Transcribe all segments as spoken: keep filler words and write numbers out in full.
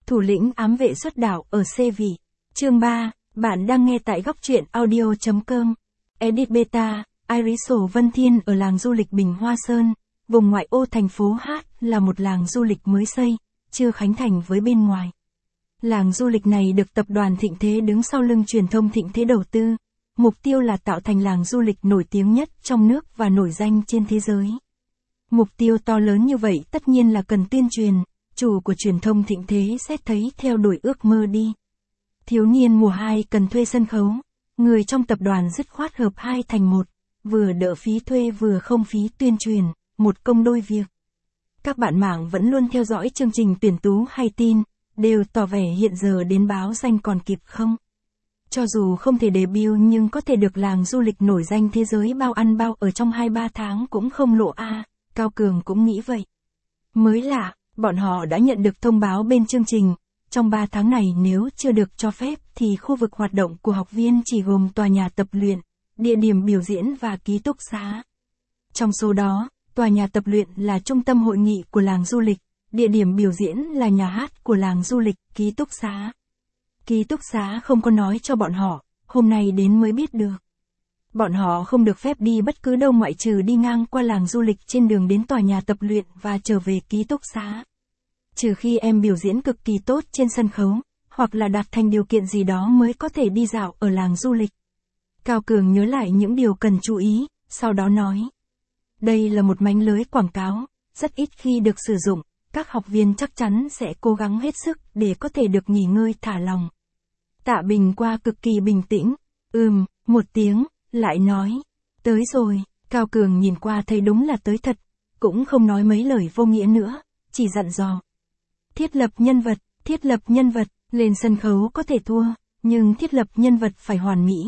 Thủ lĩnh ám vệ xuất đảo ở xê vị. Chương ba, bạn đang nghe tại góc truyện audio chấm com. Edit Beta, Iriso Vân Thiên ở làng du lịch Bình Hoa Sơn, vùng ngoại ô thành phố Hát, là một làng du lịch mới xây, chưa khánh thành với bên ngoài. Làng du lịch này được tập đoàn Thịnh Thế đứng sau lưng truyền thông Thịnh Thế đầu tư, mục tiêu là tạo thành làng du lịch nổi tiếng nhất trong nước và nổi danh trên thế giới. Mục tiêu to lớn như vậy tất nhiên là cần tuyên truyền, chủ của truyền thông Thịnh Thế xét thấy theo đuổi ước mơ đi. Thiếu niên mùa hai cần thuê sân khấu, người trong tập đoàn dứt khoát hợp hai thành một, vừa đỡ phí thuê vừa không phí tuyên truyền, một công đôi việc. Các bạn mạng vẫn luôn theo dõi chương trình tuyển tú hay tin, đều tỏ vẻ hiện giờ đến báo danh còn kịp không. Cho dù không thể debut nhưng có thể được làng du lịch nổi danh thế giới bao ăn bao ở trong hai ba tháng cũng không lộ a, à, Cao Cường cũng nghĩ vậy. Mới lạ, bọn họ đã nhận được thông báo bên chương trình, trong ba tháng này nếu chưa được cho phép thì khu vực hoạt động của học viên chỉ gồm tòa nhà tập luyện, địa điểm biểu diễn và ký túc xá. Trong số đó, tòa nhà tập luyện là trung tâm hội nghị của làng du lịch, địa điểm biểu diễn là nhà hát của làng du lịch, ký túc xá. Ký túc xá không có nói cho bọn họ, hôm nay đến mới biết được. Bọn họ không được phép đi bất cứ đâu ngoại trừ đi ngang qua làng du lịch trên đường đến tòa nhà tập luyện và trở về ký túc xá. Trừ khi em biểu diễn cực kỳ tốt trên sân khấu, hoặc là đạt thành điều kiện gì đó mới có thể đi dạo ở làng du lịch. Cao Cường nhớ lại những điều cần chú ý, sau đó nói. Đây là một mánh lưới quảng cáo, rất ít khi được sử dụng, các học viên chắc chắn sẽ cố gắng hết sức để có thể được nghỉ ngơi thả lòng. Tạ Bình qua cực kỳ bình tĩnh, ừm, một tiếng, lại nói, tới rồi. Cao Cường nhìn qua thấy đúng là tới thật, cũng không nói mấy lời vô nghĩa nữa, chỉ dặn dò. Thiết lập nhân vật, thiết lập nhân vật, lên sân khấu có thể thua, nhưng thiết lập nhân vật phải hoàn mỹ.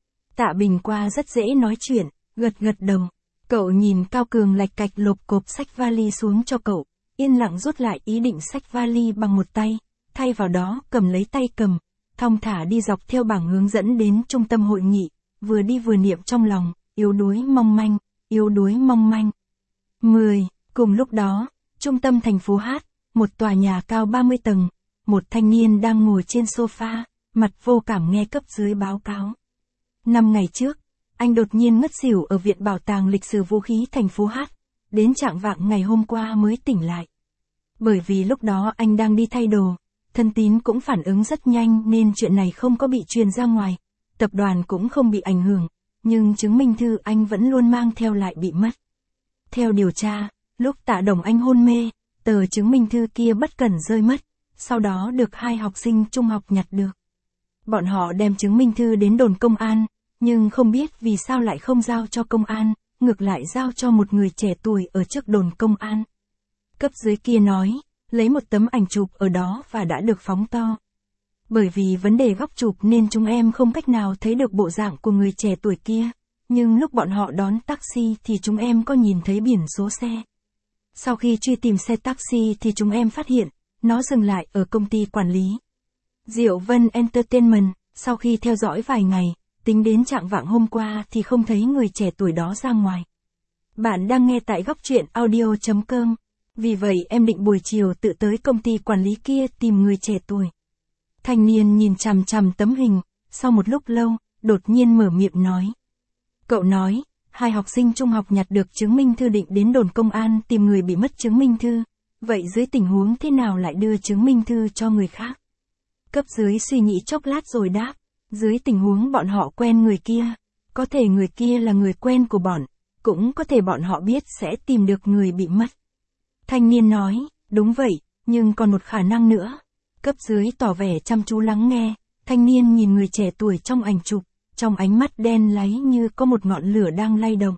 Tạ Bình qua rất dễ nói chuyện, gật gật đầu. Cậu nhìn Cao Cường lạch cạch lộp cộp xách vali xuống cho cậu, yên lặng rút lại ý định xách vali bằng một tay, thay vào đó cầm lấy tay cầm, thong thả đi dọc theo bảng hướng dẫn đến trung tâm hội nghị, vừa đi vừa niệm trong lòng, yếu đuối mong manh, yếu đuối mong manh. mười. Cùng lúc đó, trung tâm thành phố Hát, một tòa nhà cao ba mươi tầng, một thanh niên đang ngồi trên sofa, mặt vô cảm nghe cấp dưới báo cáo. Năm ngày trước, anh đột nhiên ngất xỉu ở Viện Bảo tàng Lịch sử Vũ khí thành phố Hát, đến trạng vạng ngày hôm qua mới tỉnh lại. Bởi vì lúc đó anh đang đi thay đồ, thân tín cũng phản ứng rất nhanh nên chuyện này không có bị truyền ra ngoài, tập đoàn cũng không bị ảnh hưởng, nhưng chứng minh thư anh vẫn luôn mang theo lại bị mất. Theo điều tra, lúc Tạ Đồng Anh hôn mê, tờ chứng minh thư kia bất cẩn rơi mất, sau đó được hai học sinh trung học nhặt được. Bọn họ đem chứng minh thư đến đồn công an, nhưng không biết vì sao lại không giao cho công an, ngược lại giao cho một người trẻ tuổi ở trước đồn công an. Cấp dưới kia nói, lấy một tấm ảnh chụp ở đó và đã được phóng to. Bởi vì vấn đề góc chụp nên chúng em không cách nào thấy được bộ dạng của người trẻ tuổi kia, nhưng lúc bọn họ đón taxi thì chúng em có nhìn thấy biển số xe. Sau khi truy tìm xe taxi thì chúng em phát hiện, nó dừng lại ở công ty quản lý Diệu Vân Entertainment. Sau khi theo dõi vài ngày, tính đến trạng vạng hôm qua thì không thấy người trẻ tuổi đó ra ngoài. Bạn đang nghe tại góc truyện audio chấm com. Vì vậy em định buổi chiều tự tới công ty quản lý kia tìm người trẻ tuổi. Thanh niên nhìn chằm chằm tấm hình, sau một lúc lâu, đột nhiên mở miệng nói. Cậu nói, hai học sinh trung học nhặt được chứng minh thư định đến đồn công an tìm người bị mất chứng minh thư. Vậy dưới tình huống thế nào lại đưa chứng minh thư cho người khác? Cấp dưới suy nghĩ chốc lát rồi đáp. Dưới tình huống bọn họ quen người kia, có thể người kia là người quen của bọn, cũng có thể bọn họ biết sẽ tìm được người bị mất. Thanh niên nói, đúng vậy, nhưng còn một khả năng nữa. Cấp dưới tỏ vẻ chăm chú lắng nghe, thanh niên nhìn người trẻ tuổi trong ảnh chụp, trong ánh mắt đen láy như có một ngọn lửa đang lay động.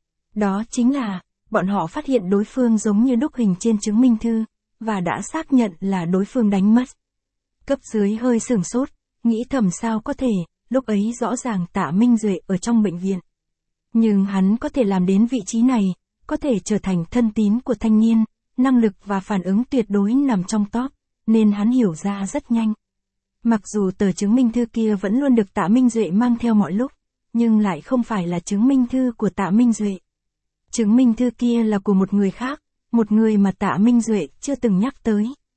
Đó chính là, bọn họ phát hiện đối phương giống như đúc hình trên chứng minh thư, và đã xác nhận là đối phương đánh mất. Cấp dưới hơi sửng sốt, nghĩ thầm sao có thể, lúc ấy rõ ràng Tạ Minh Duệ ở trong bệnh viện. Nhưng hắn có thể làm đến vị trí này, có thể trở thành thân tín của thanh niên, năng lực và phản ứng tuyệt đối nằm trong top, nên hắn hiểu ra rất nhanh. Mặc dù tờ chứng minh thư kia vẫn luôn được Tạ Minh Duệ mang theo mọi lúc, nhưng lại không phải là chứng minh thư của Tạ Minh Duệ. Chứng minh thư kia là của một người khác, một người mà Tạ Minh Duệ chưa từng nhắc tới,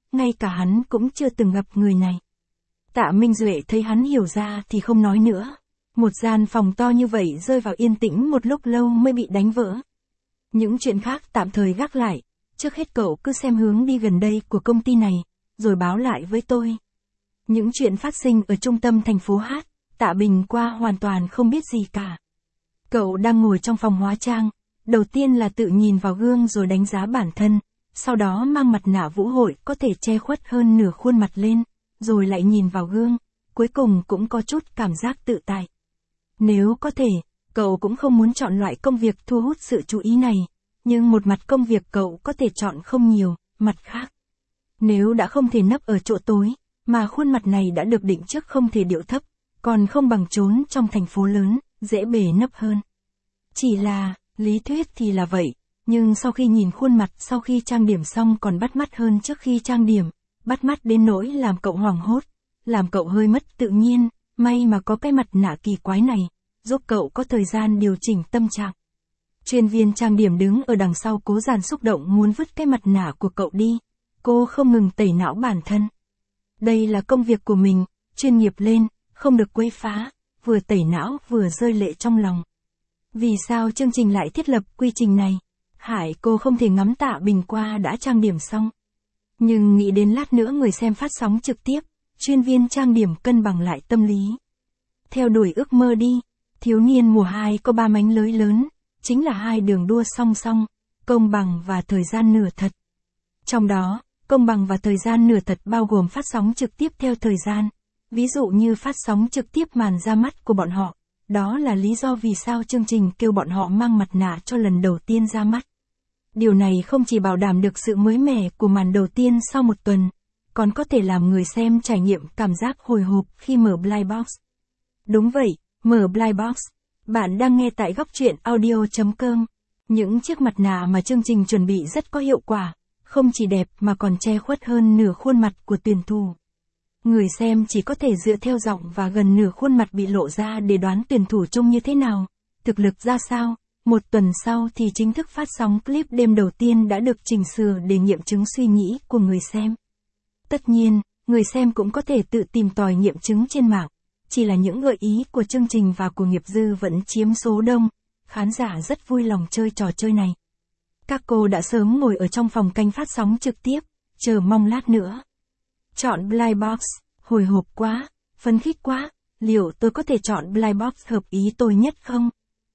ngay cả hắn cũng chưa từng gặp người này. Tạ Minh Duệ thấy hắn hiểu ra thì không nói nữa. Một gian phòng to như vậy rơi vào yên tĩnh một lúc lâu mới bị đánh vỡ. Những chuyện khác tạm thời gác lại, trước hết cậu cứ xem hướng đi gần đây của công ty này, rồi báo lại với tôi. Những chuyện phát sinh ở trung tâm thành phố Hát, Tạ Bình qua hoàn toàn không biết gì cả. Cậu đang ngồi trong phòng hóa trang, đầu tiên là tự nhìn vào gương rồi đánh giá bản thân, sau đó mang mặt nạ vũ hội có thể che khuất hơn nửa khuôn mặt lên, rồi lại nhìn vào gương, cuối cùng cũng có chút cảm giác tự tại. Nếu có thể, cậu cũng không muốn chọn loại công việc thu hút sự chú ý này, nhưng một mặt công việc cậu có thể chọn không nhiều, mặt khác. Nếu đã không thể nấp ở chỗ tối, mà khuôn mặt này đã được định trước không thể điệu thấp, còn không bằng trốn trong thành phố lớn, dễ bề nấp hơn. Chỉ là, lý thuyết thì là vậy, nhưng sau khi nhìn khuôn mặt sau khi trang điểm xong còn bắt mắt hơn trước khi trang điểm, bắt mắt đến nỗi làm cậu hoảng hốt, làm cậu hơi mất tự nhiên, may mà có cái mặt nạ kỳ quái này, giúp cậu có thời gian điều chỉnh tâm trạng. Chuyên viên trang điểm đứng ở đằng sau cố dàn xúc động muốn vứt cái mặt nạ của cậu đi, cô không ngừng tẩy não bản thân. Đây là công việc của mình, chuyên nghiệp lên, không được quấy phá, vừa tẩy não vừa rơi lệ trong lòng. Vì sao chương trình lại thiết lập quy trình này? Hải cô không thể ngắm Tạ Bình qua đã trang điểm xong. Nhưng nghĩ đến lát nữa người xem phát sóng trực tiếp, chuyên viên trang điểm cân bằng lại tâm lý. Theo đuổi ước mơ đi, thiếu niên mùa hai có ba mánh lới lớn, chính là hai đường đua song song, công bằng và thời gian nửa thật. Trong đó, công bằng và thời gian nửa thật bao gồm phát sóng trực tiếp theo thời gian, ví dụ như phát sóng trực tiếp màn ra mắt của bọn họ. Đó là lý do vì sao chương trình kêu bọn họ mang mặt nạ cho lần đầu tiên ra mắt. Điều này không chỉ bảo đảm được sự mới mẻ của màn đầu tiên sau một tuần, còn có thể làm người xem trải nghiệm cảm giác hồi hộp khi mở Blind Box. Đúng vậy, mở Blind Box. Bạn đang nghe tại góc truyện audio chấm com. Những chiếc mặt nạ mà chương trình chuẩn bị rất có hiệu quả, không chỉ đẹp mà còn che khuất hơn nửa khuôn mặt của tuyển thủ. Người xem chỉ có thể dựa theo giọng và gần nửa khuôn mặt bị lộ ra để đoán tuyển thủ trông như thế nào, thực lực ra sao. Một tuần sau thì chính thức phát sóng clip đêm đầu tiên đã được chỉnh sửa để nghiệm chứng suy nghĩ của người xem. Tất nhiên, người xem cũng có thể tự tìm tòi nghiệm chứng trên mạng, chỉ là những gợi ý của chương trình và của nghiệp dư vẫn chiếm số đông, khán giả rất vui lòng chơi trò chơi này. Các cô đã sớm ngồi ở trong phòng canh phát sóng trực tiếp, chờ mong lát nữa. Chọn Blind Box, hồi hộp quá, phấn khích quá, liệu tôi có thể chọn Blind Box hợp ý tôi nhất không?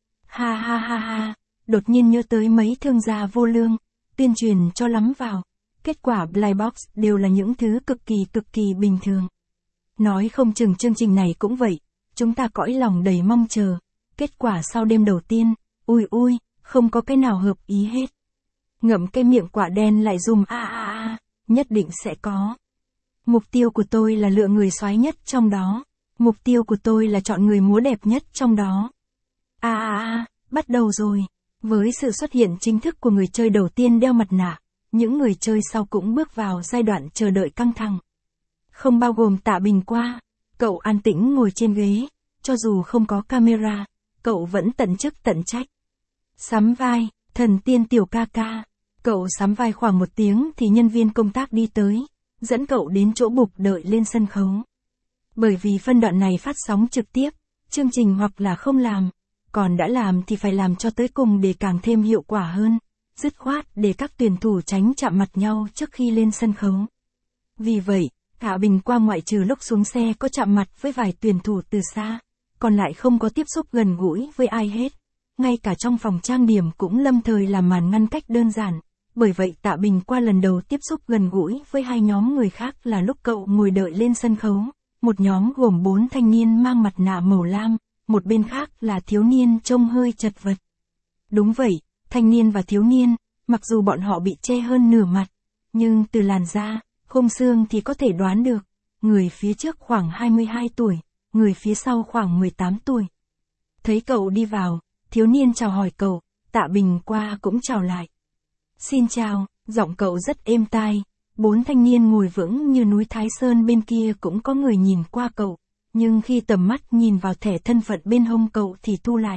Ha ha ha ha, đột nhiên nhớ tới mấy thương gia vô lương, tuyên truyền cho lắm vào, kết quả Blind Box đều là những thứ cực kỳ cực kỳ bình thường. Nói không chừng chương trình này cũng vậy, chúng ta cõi lòng đầy mong chờ, kết quả sau đêm đầu tiên, ui ui, không có cái nào hợp ý hết. Ngậm cái miệng quả đen lại dùm a a a, nhất định sẽ có. Mục tiêu của tôi là lựa người soái nhất trong đó. Mục tiêu của tôi là chọn người múa đẹp nhất trong đó. À à à, bắt đầu rồi. Với sự xuất hiện chính thức của người chơi đầu tiên đeo mặt nạ, những người chơi sau cũng bước vào giai đoạn chờ đợi căng thẳng. Không bao gồm Tạ Bình qua, cậu an tĩnh ngồi trên ghế, cho dù không có camera, cậu vẫn tận chức tận trách. Sắm vai, thần tiên tiểu ca ca. Cậu sắm vai khoảng một tiếng thì nhân viên công tác đi tới, dẫn cậu đến chỗ bục đợi lên sân khấu. Bởi vì phân đoạn này phát sóng trực tiếp, chương trình hoặc là không làm, còn đã làm thì phải làm cho tới cùng để càng thêm hiệu quả hơn, dứt khoát để các tuyển thủ tránh chạm mặt nhau trước khi lên sân khấu. Vì vậy, Tạ Bình qua ngoại trừ lúc xuống xe có chạm mặt với vài tuyển thủ từ xa, còn lại không có tiếp xúc gần gũi với ai hết. Ngay cả trong phòng trang điểm cũng lâm thời làm màn ngăn cách đơn giản. Bởi vậy Tạ Bình qua lần đầu tiếp xúc gần gũi với hai nhóm người khác là lúc cậu ngồi đợi lên sân khấu. Một nhóm gồm bốn thanh niên mang mặt nạ màu lam, một bên khác là thiếu niên trông hơi chật vật. Đúng vậy, thanh niên và thiếu niên, mặc dù bọn họ bị che hơn nửa mặt, nhưng từ làn da, khung xương thì có thể đoán được, người phía trước khoảng hai mươi hai tuổi, người phía sau khoảng mười tám tuổi. Thấy cậu đi vào, thiếu niên chào hỏi cậu, Tạ Bình qua cũng chào lại. Xin chào, giọng cậu rất êm tai, bốn thanh niên ngồi vững như núi Thái Sơn bên kia cũng có người nhìn qua cậu, nhưng khi tầm mắt nhìn vào thẻ thân phận bên hông cậu thì thu lại.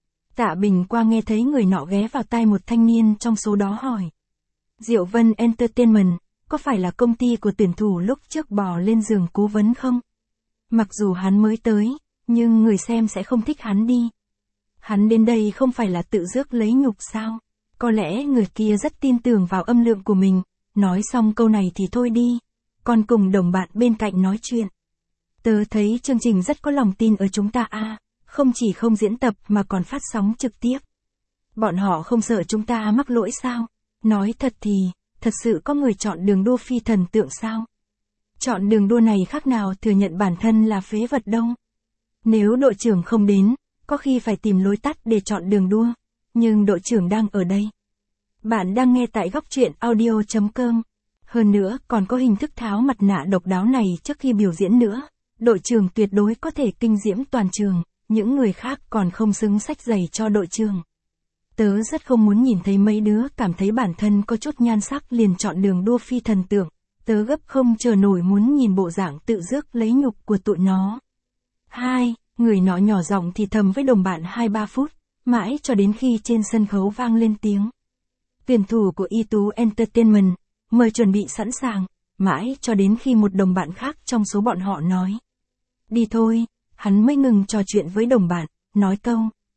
Tạ Bình qua nghe thấy người nọ ghé vào tai một thanh niên trong số đó hỏi. Diệu Vân Entertainment, có phải là công ty của tuyển thủ lúc trước bò lên giường cố vấn không? Mặc dù hắn mới tới, nhưng người xem sẽ không thích hắn đi. Hắn đến đây không phải là tự rước lấy nhục sao? Có lẽ người kia rất tin tưởng vào âm lượng của mình, nói xong câu này thì thôi đi, còn cùng đồng bạn bên cạnh nói chuyện. Tớ thấy chương trình rất có lòng tin ở chúng ta à, không chỉ không diễn tập mà còn phát sóng trực tiếp. Bọn họ không sợ chúng ta mắc lỗi sao? Nói thật thì, thật sự có người chọn đường đua phi thần tượng sao? Chọn đường đua này khác nào thừa nhận bản thân là phế vật đâu. Nếu đội trưởng không đến, có khi phải tìm lối tắt để chọn đường đua, nhưng đội trưởng đang ở đây. Bạn đang nghe tại góc truyện audio chấm com. Hơn nữa, còn có hình thức tháo mặt nạ độc đáo này trước khi biểu diễn nữa. Đội trưởng tuyệt đối có thể kinh diễm toàn trường, những người khác còn không xứng xách giày cho đội trưởng. Tớ rất không muốn nhìn thấy mấy đứa cảm thấy bản thân có chút nhan sắc liền chọn đường đua phi thần tượng. Tớ gấp không chờ nổi muốn nhìn bộ dạng tự rước lấy nhục của tụi nó. Hai, người nọ nhỏ giọng thì thầm với đồng bạn hai ba phút, mãi cho đến khi trên sân khấu vang lên tiếng. Tuyển thủ của i tú Entertainment, mời chuẩn bị sẵn sàng, mãi cho đến khi một đồng bạn khác trong số bọn họ nói. Đi thôi, hắn mới ngừng trò chuyện với đồng bạn, nói câu.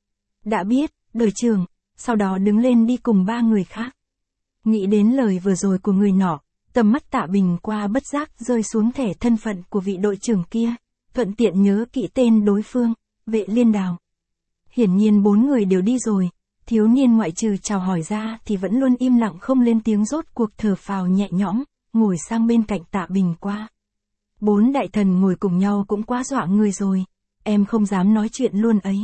Đã biết, đội trưởng, sau đó đứng lên đi cùng ba người khác. Nghĩ đến lời vừa rồi của người nọ, tầm mắt Tạ Bình qua bất giác rơi xuống thẻ thân phận của vị đội trưởng kia, thuận tiện nhớ kỹ tên đối phương, Vệ Liên Đào. Hiển nhiên bốn người đều đi rồi, thiếu niên ngoại trừ chào hỏi ra thì vẫn luôn im lặng không lên tiếng, rốt cuộc thở phào nhẹ nhõm, ngồi sang bên cạnh Tạ Bình qua. Bốn đại thần ngồi cùng nhau cũng quá dọa người rồi, em không dám nói chuyện luôn ấy.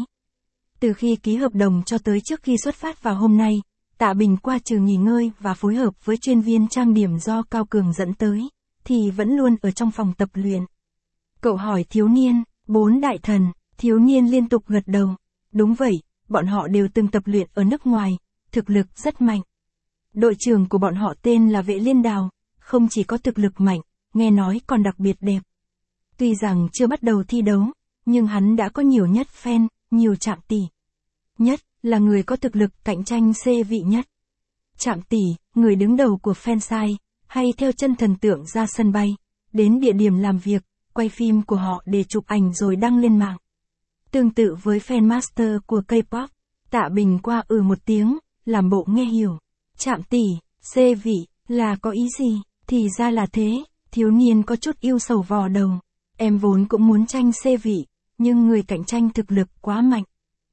Từ khi ký hợp đồng cho tới trước khi xuất phát vào hôm nay, Tạ Bình qua trừ nghỉ ngơi và phối hợp với chuyên viên trang điểm do Cao Cường dẫn tới, thì vẫn luôn ở trong phòng tập luyện. Cậu hỏi thiếu niên, bốn đại thần, thiếu niên liên tục gật đầu. Đúng vậy, bọn họ đều từng tập luyện ở nước ngoài, thực lực rất mạnh. Đội trưởng của bọn họ tên là Vệ Liên Đào, không chỉ có thực lực mạnh, nghe nói còn đặc biệt đẹp. Tuy rằng chưa bắt đầu thi đấu, nhưng hắn đã có nhiều nhất fan, nhiều Trạm Tỷ. Nhất là người có thực lực cạnh tranh C vị nhất. Trạm Tỷ, người đứng đầu của fansite, hay theo chân thần tượng ra sân bay, đến địa điểm làm việc, quay phim của họ để chụp ảnh rồi đăng lên mạng. Tương tự với fan master của K-pop, Tạ Bình qua ừ một tiếng, làm bộ nghe hiểu. Trạm Tỷ, C vị, là có ý gì? Thì ra là thế, thiếu niên có chút yêu sầu vò đầu. Em vốn cũng muốn tranh C vị, nhưng người cạnh tranh thực lực quá mạnh.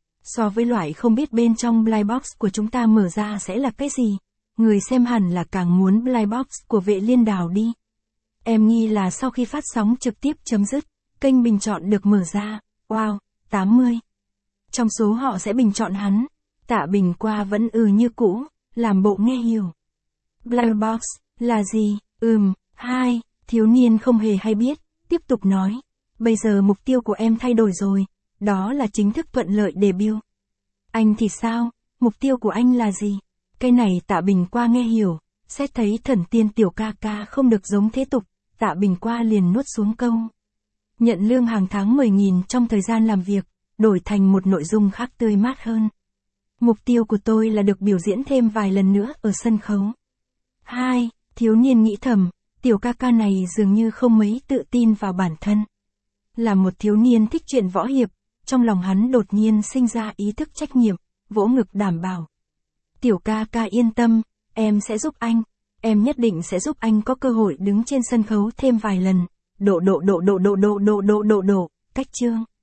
So với loại không biết bên trong blind box của chúng ta mở ra sẽ là cái gì, người xem hẳn là càng muốn blind box của Vệ Liên Đào đi. Em nghi là sau khi phát sóng trực tiếp chấm dứt, kênh bình chọn được mở ra, wow, tám mươi. Trong số họ sẽ bình chọn hắn. Tạ Bình qua vẫn ừ như cũ, làm bộ nghe hiểu. Blind box, là gì? Ừm, hai, thiếu niên không hề hay biết, tiếp tục nói. Bây giờ mục tiêu của em thay đổi rồi, đó là chính thức thuận lợi debut. Anh thì sao? Mục tiêu của anh là gì? Cái này Tạ Bình qua nghe hiểu, xét thấy thần tiên tiểu ca ca không được giống thế tục, Tạ Bình qua liền nuốt xuống câu. Nhận lương hàng tháng mười nghìn trong thời gian làm việc, đổi thành một nội dung khác tươi mát hơn. Mục tiêu của tôi là được biểu diễn thêm vài lần nữa ở sân khấu. Hai, thiếu niên nghĩ thầm, tiểu ca ca này dường như không mấy tự tin vào bản thân. Là một thiếu niên thích chuyện võ hiệp, trong lòng hắn đột nhiên sinh ra ý thức trách nhiệm, vỗ ngực đảm bảo. Tiểu ca ca yên tâm, em sẽ giúp anh, em nhất định sẽ giúp anh có cơ hội đứng trên sân khấu thêm vài lần. Độ độ độ độ độ độ độ độ độ độ, cách chương.